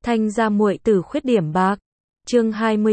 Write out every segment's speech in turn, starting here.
Thanh gia muội tử khuyết điểm bạc. Chương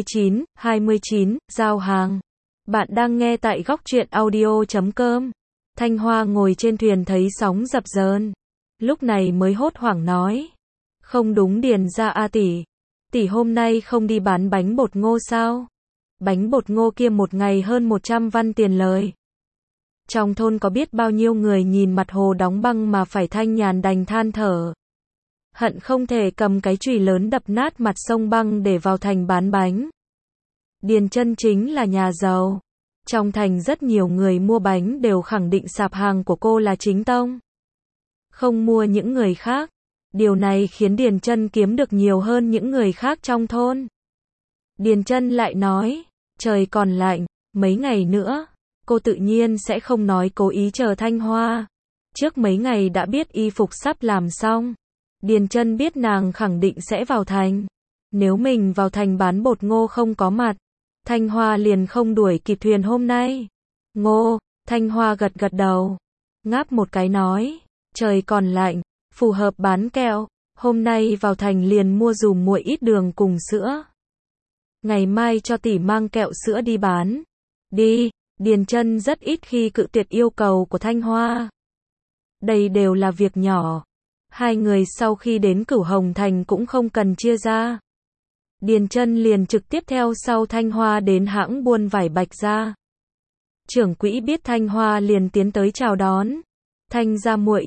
29, giao hàng. Bạn đang nghe tại góc truyện audio.com. Thanh Hoa ngồi trên thuyền thấy sóng dập dờn, lúc này mới hốt hoảng nói: "Không đúng Điền gia a tỷ, tỷ hôm nay không đi bán bánh bột ngô sao? Bánh bột ngô kia một ngày hơn 100 văn tiền lời." Trong thôn có biết bao nhiêu người nhìn mặt hồ đóng băng mà phải Thanh Nhàn đành than thở, hận không thể cầm cái chùy lớn đập nát mặt sông băng để vào thành bán bánh. Điền Chân chính là nhà giàu. Trong thành rất nhiều người mua bánh đều khẳng định sạp hàng của cô là chính tông, không mua những người khác. Điều này khiến Điền Chân kiếm được nhiều hơn những người khác trong thôn. Điền Chân lại nói, trời còn lạnh, mấy ngày nữa, cô tự nhiên sẽ không nói cố ý chờ Thanh Hoa. Trước mấy ngày đã biết y phục sắp làm xong. Điền Chân biết nàng khẳng định sẽ vào thành. Nếu mình vào thành bán bột ngô không có mặt, Thanh Hoa liền không đuổi kịp thuyền hôm nay. Ngô, Thanh Hoa gật gật đầu, ngáp một cái nói, trời còn lạnh, phù hợp bán kẹo, hôm nay vào thành liền mua dùm muội ít đường cùng sữa. Ngày mai cho tỷ mang kẹo sữa đi bán. Đi, Điền Chân rất ít khi cự tuyệt yêu cầu của Thanh Hoa. Đây đều là việc nhỏ. Hai người sau khi đến Cửu Hồng Thành cũng không cần chia ra. Điền Chân liền trực tiếp theo sau Thanh Hoa đến hãng buôn vải Bạch gia. Trưởng quỹ biết Thanh Hoa liền tiến tới chào đón. Thanh gia muội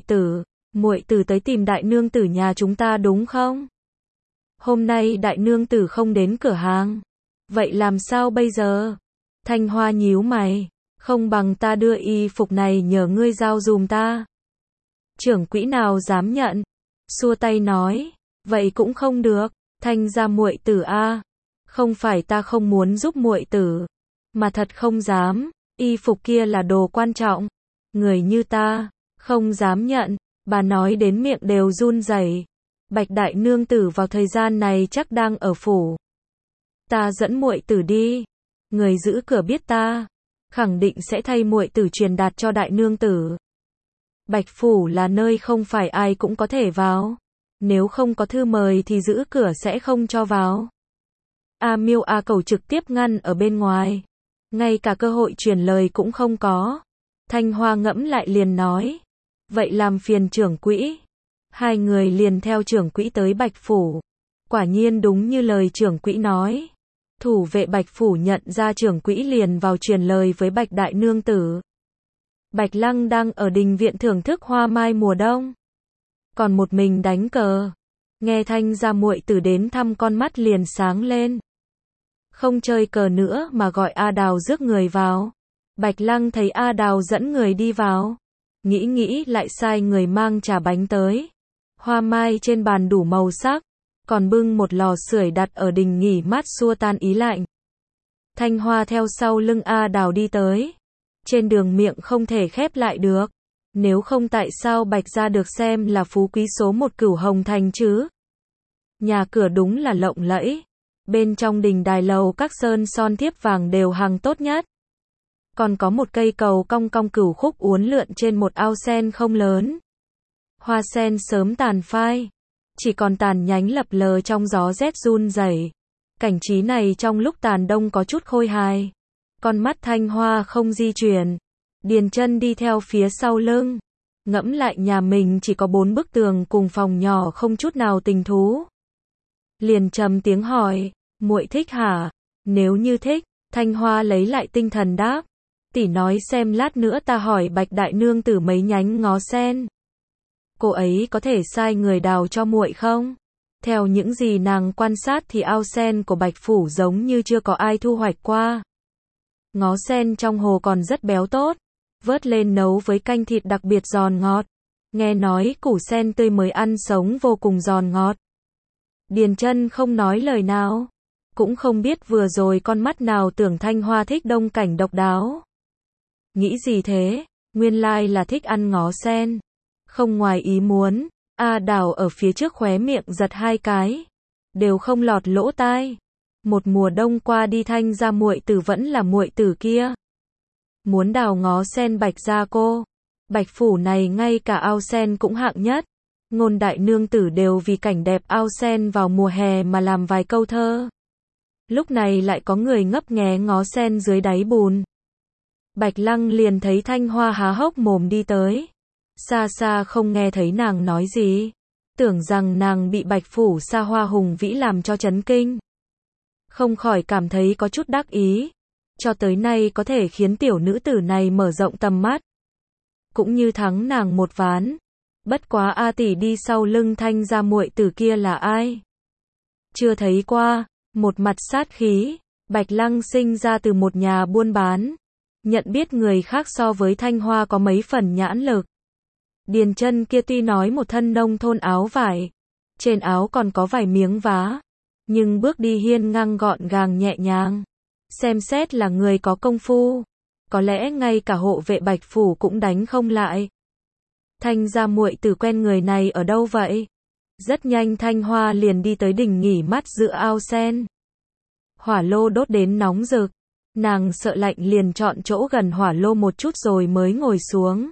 tử tới tìm đại nương tử nhà chúng ta đúng không? Hôm nay đại nương tử không đến cửa hàng. Vậy làm sao bây giờ? Thanh Hoa nhíu mày, không bằng ta đưa y phục này nhờ ngươi giao dùm ta. Trưởng quỹ nào dám nhận? Xua tay nói, vậy cũng không được. Thanh gia muội tử a, không phải ta không muốn giúp muội tử, mà thật không dám, y phục kia là đồ quan trọng, người như ta không dám nhận. Bà nói đến miệng đều run rẩy. Bạch đại nương tử vào thời gian này chắc đang ở phủ. Ta dẫn muội tử đi, người giữ cửa biết ta, khẳng định sẽ thay muội tử truyền đạt cho đại nương tử. Bạch phủ là nơi không phải ai cũng có thể vào. Nếu không có thư mời thì giữ cửa sẽ không cho vào. A Miêu A Cầu trực tiếp ngăn ở bên ngoài. Ngay cả cơ hội truyền lời cũng không có. Thanh Hoa ngẫm lại liền nói, vậy làm phiền trưởng quỹ. Hai người liền theo trưởng quỹ tới Bạch phủ. Quả nhiên đúng như lời trưởng quỹ nói. Thủ vệ Bạch phủ nhận ra trưởng quỹ liền vào truyền lời với Bạch đại nương tử. Bạch Lăng đang ở đình viện thưởng thức hoa mai mùa đông, còn một mình đánh cờ. Nghe Thanh gia muội tử đến thăm con mắt liền sáng lên. Không chơi cờ nữa mà gọi A Đào rước người vào. Bạch Lăng thấy A Đào dẫn người đi vào, nghĩ lại sai người mang trà bánh tới. Hoa mai trên bàn đủ màu sắc, còn bưng một lò sưởi đặt ở đình nghỉ mát xua tan ý lạnh. Thanh Hoa theo sau lưng A Đào đi tới. Trên đường miệng không thể khép lại được. Nếu không tại sao Bạch gia được xem là phú quý số một Cửu Hồng Thành chứ? Nhà cửa đúng là lộng lẫy. Bên trong đình đài lầu các sơn son thiếp vàng đều hàng tốt nhất. Còn có một cây cầu cong cong cửu khúc uốn lượn trên một ao sen không lớn. Hoa sen sớm tàn phai, chỉ còn tàn nhánh lập lờ trong gió rét run rẩy. Cảnh trí này trong lúc tàn đông có chút khôi hài. Con mắt Thanh Hoa không di chuyển. Điền Chân đi theo phía sau lưng. Ngẫm lại nhà mình chỉ có 4 bức tường cùng phòng nhỏ không chút nào tình thú. Liền trầm tiếng hỏi, muội thích hả? Nếu như thích, Thanh Hoa lấy lại tinh thần đáp, tỷ nói xem lát nữa ta hỏi Bạch đại nương tử mấy nhánh ngó sen. Cô ấy có thể sai người đào cho muội không? Theo những gì nàng quan sát thì ao sen của Bạch phủ giống như chưa có ai thu hoạch qua. Ngó sen trong hồ còn rất béo tốt, vớt lên nấu với canh thịt đặc biệt giòn ngọt. Nghe nói củ sen tươi mới ăn sống vô cùng giòn ngọt. Điền Chân không nói lời nào, cũng không biết vừa rồi con mắt nào tưởng Thanh Hoa thích đông cảnh độc đáo. Nghĩ gì thế, nguyên lai là thích ăn ngó sen. Không ngoài ý muốn, A Đào ở phía trước khóe miệng giật 2 cái, đều không lọt lỗ tai. Một mùa đông qua đi Thanh gia muội tử vẫn là muội tử kia. Muốn đào ngó sen Bạch gia cô. Bạch phủ này ngay cả ao sen cũng hạng nhất. Ngôn đại nương tử đều vì cảnh đẹp ao sen vào mùa hè mà làm vài câu thơ. Lúc này lại có người ngấp nghé ngó sen dưới đáy bùn. Bạch Lăng liền thấy Thanh Hoa há hốc mồm đi tới. Xa xa không nghe thấy nàng nói gì. Tưởng rằng nàng bị Bạch phủ xa hoa hùng vĩ làm cho chấn kinh. Không khỏi cảm thấy có chút đắc ý. Cho tới nay có thể khiến tiểu nữ tử này mở rộng tầm mắt. Cũng như thắng nàng một ván. Bất quá A tỷ đi sau lưng Thanh gia muội tử kia là ai? Chưa thấy qua, một mặt sát khí. Bạch Lăng sinh ra từ một nhà buôn bán. Nhận biết người khác so với Thanh Hoa có mấy phần nhãn lực. Điền Chân kia tuy nói một thân nông thôn áo vải. Trên áo còn có vài miếng vá. Nhưng bước đi hiên ngang gọn gàng nhẹ nhàng. Xem xét là người có công phu. Có lẽ ngay cả hộ vệ Bạch phủ cũng đánh không lại. Thanh gia muội tử quen người này ở đâu vậy? Rất nhanh Thanh Hoa liền đi tới đỉnh nghỉ mát giữa ao sen. Hỏa lô đốt đến nóng rực. Nàng sợ lạnh liền chọn chỗ gần hỏa lô một chút rồi mới ngồi xuống.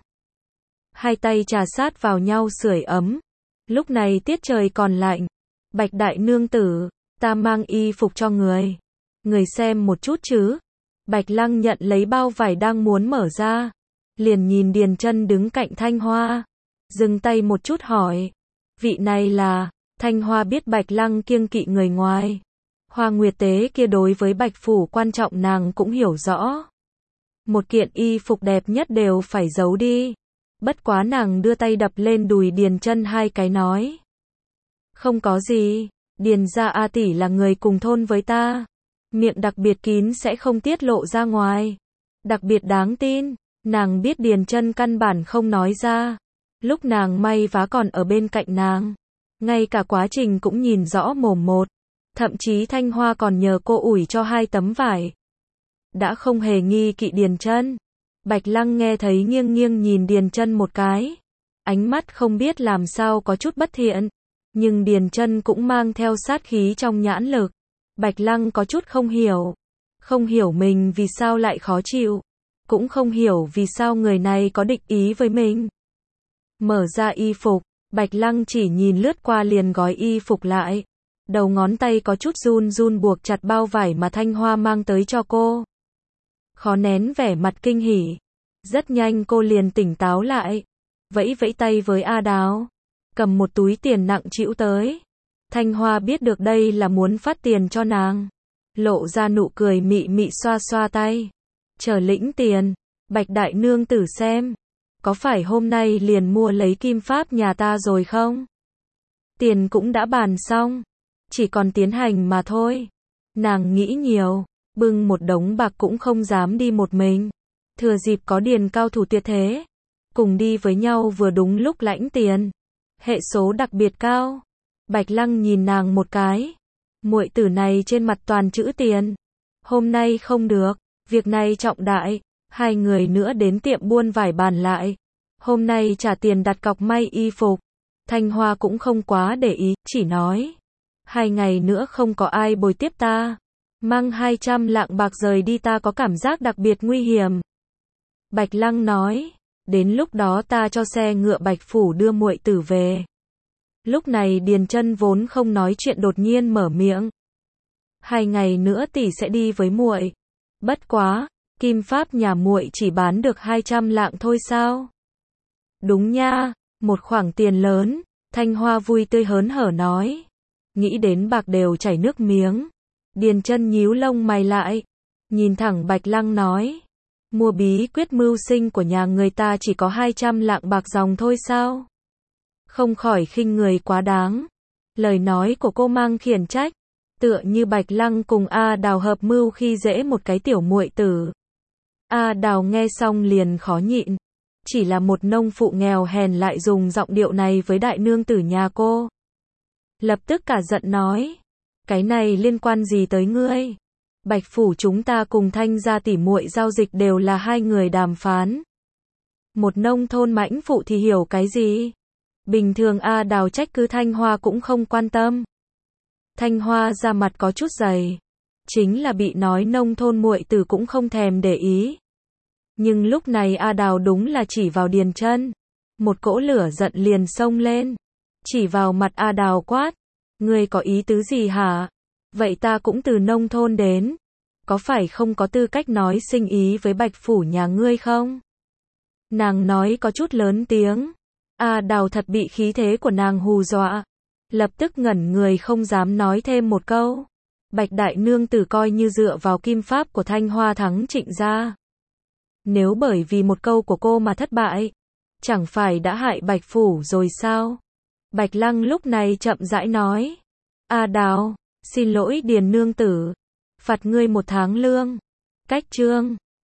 Hai tay trà sát vào nhau sưởi ấm. Lúc này tiết trời còn lạnh. Bạch đại nương tử, ta mang y phục cho người. Người xem một chút chứ. Bạch Lăng nhận lấy bao vải đang muốn mở ra. Liền nhìn Điền Chân đứng cạnh Thanh Hoa. Dừng tay một chút hỏi. Vị này là... Thanh Hoa biết Bạch Lăng kiêng kỵ người ngoài. Hoa Nguyệt Tế kia đối với Bạch phủ quan trọng nàng cũng hiểu rõ. Một kiện y phục đẹp nhất đều phải giấu đi. Bất quá nàng đưa tay đập lên đùi Điền Chân hai cái nói. Không có gì, Điền gia A tỷ là người cùng thôn với ta. Miệng đặc biệt kín sẽ không tiết lộ ra ngoài. Đặc biệt đáng tin, nàng biết Điền Chân căn bản không nói ra. Lúc nàng may vá còn ở bên cạnh nàng. Ngay cả quá trình cũng nhìn rõ mồm một. Thậm chí Thanh Hoa còn nhờ cô ủi cho 2 tấm vải. Đã không hề nghi kỵ Điền Chân. Bạch Lăng nghe thấy nghiêng nghiêng nhìn Điền Chân một cái. Ánh mắt không biết làm sao có chút bất thiện. Nhưng Điền Chân cũng mang theo sát khí trong nhãn lực. Bạch Lăng có chút không hiểu. Không hiểu mình vì sao lại khó chịu. Cũng không hiểu vì sao người này có địch ý với mình. Mở ra y phục. Bạch Lăng chỉ nhìn lướt qua liền gói y phục lại. Đầu ngón tay có chút run run buộc chặt bao vải mà Thanh Hoa mang tới cho cô. Khó nén vẻ mặt kinh hỉ. Rất nhanh cô liền tỉnh táo lại. Vẫy vẫy tay với A Đào. Cầm một túi tiền nặng trĩu tới. Thanh Hoa biết được đây là muốn phát tiền cho nàng. Lộ ra nụ cười mị mị xoa xoa tay. Chờ lĩnh tiền. Bạch đại nương tử xem. Có phải hôm nay liền mua lấy kim pháp nhà ta rồi không? Tiền cũng đã bàn xong. Chỉ còn tiến hành mà thôi. Nàng nghĩ nhiều. Bưng một đống bạc cũng không dám đi một mình. Thừa dịp có Điền cao thủ tuyệt thế. Cùng đi với nhau vừa đúng lúc lãnh tiền. Hệ số đặc biệt cao. Bạch Lăng nhìn nàng một cái. Muội tử này trên mặt toàn chữ tiền. Hôm nay không được. Việc này trọng đại. 2 người nữa đến tiệm buôn vải bàn lại. Hôm nay trả tiền đặt cọc may y phục. Thanh Hoa cũng không quá để ý. Chỉ nói. 2 ngày nữa không có ai bồi tiếp ta. Mang 200 lạng bạc rời đi ta có cảm giác đặc biệt nguy hiểm. Bạch Lăng nói. Đến lúc đó ta cho xe ngựa Bạch phủ đưa muội tử về. Lúc này Điền Chân vốn không nói chuyện đột nhiên mở miệng. 2 ngày nữa tỷ sẽ đi với muội. Bất quá, kim pháp nhà muội chỉ bán được 200 lạng thôi sao? Đúng nha, một khoản tiền lớn. Thanh Hoa vui tươi hớn hở nói. Nghĩ đến bạc đều chảy nước miếng. Điền Chân nhíu lông mày lại. Nhìn thẳng Bạch Lăng nói. Mua bí quyết mưu sinh của nhà người ta chỉ có 200 lạng bạc dòng thôi sao? Không khỏi khinh người quá đáng. Lời nói của cô mang khiển trách. Tựa như Bạch Lăng cùng A Đào hợp mưu khi dễ một cái tiểu muội tử. A Đào nghe xong liền khó nhịn. Chỉ là một nông phụ nghèo hèn lại dùng giọng điệu này với đại nương tử nhà cô. Lập tức cả giận nói. Cái này liên quan gì tới ngươi? Bạch phủ chúng ta cùng Thanh gia tỷ muội giao dịch đều là 2 người đàm phán. Một nông thôn mãnh phụ thì hiểu cái gì? Bình thường A Đào trách cứ Thanh Hoa cũng không quan tâm. Thanh Hoa ra mặt có chút dày. Chính là bị nói nông thôn muội tử cũng không thèm để ý. Nhưng lúc này A Đào đúng là chỉ vào Điền Chân. Một cỗ lửa giận liền xông lên. chỉ vào mặt A Đào quát. Ngươi có ý tứ gì hả? Vậy ta cũng từ nông thôn đến. Có phải không có tư cách nói sinh ý với Bạch Phủ nhà ngươi không? Nàng nói có chút lớn tiếng. A Đào thật bị khí thế của nàng hù dọa. Lập tức ngẩn người không dám nói thêm một câu. Bạch đại nương tử coi như dựa vào kim pháp của Thanh Hoa thắng Trịnh gia. Nếu bởi vì một câu của cô mà thất bại, chẳng phải đã hại Bạch Phủ rồi sao? Bạch Lăng lúc này chậm rãi nói. A Đào, xin lỗi Điền nương tử. Phạt ngươi 1 tháng lương. Cách chương.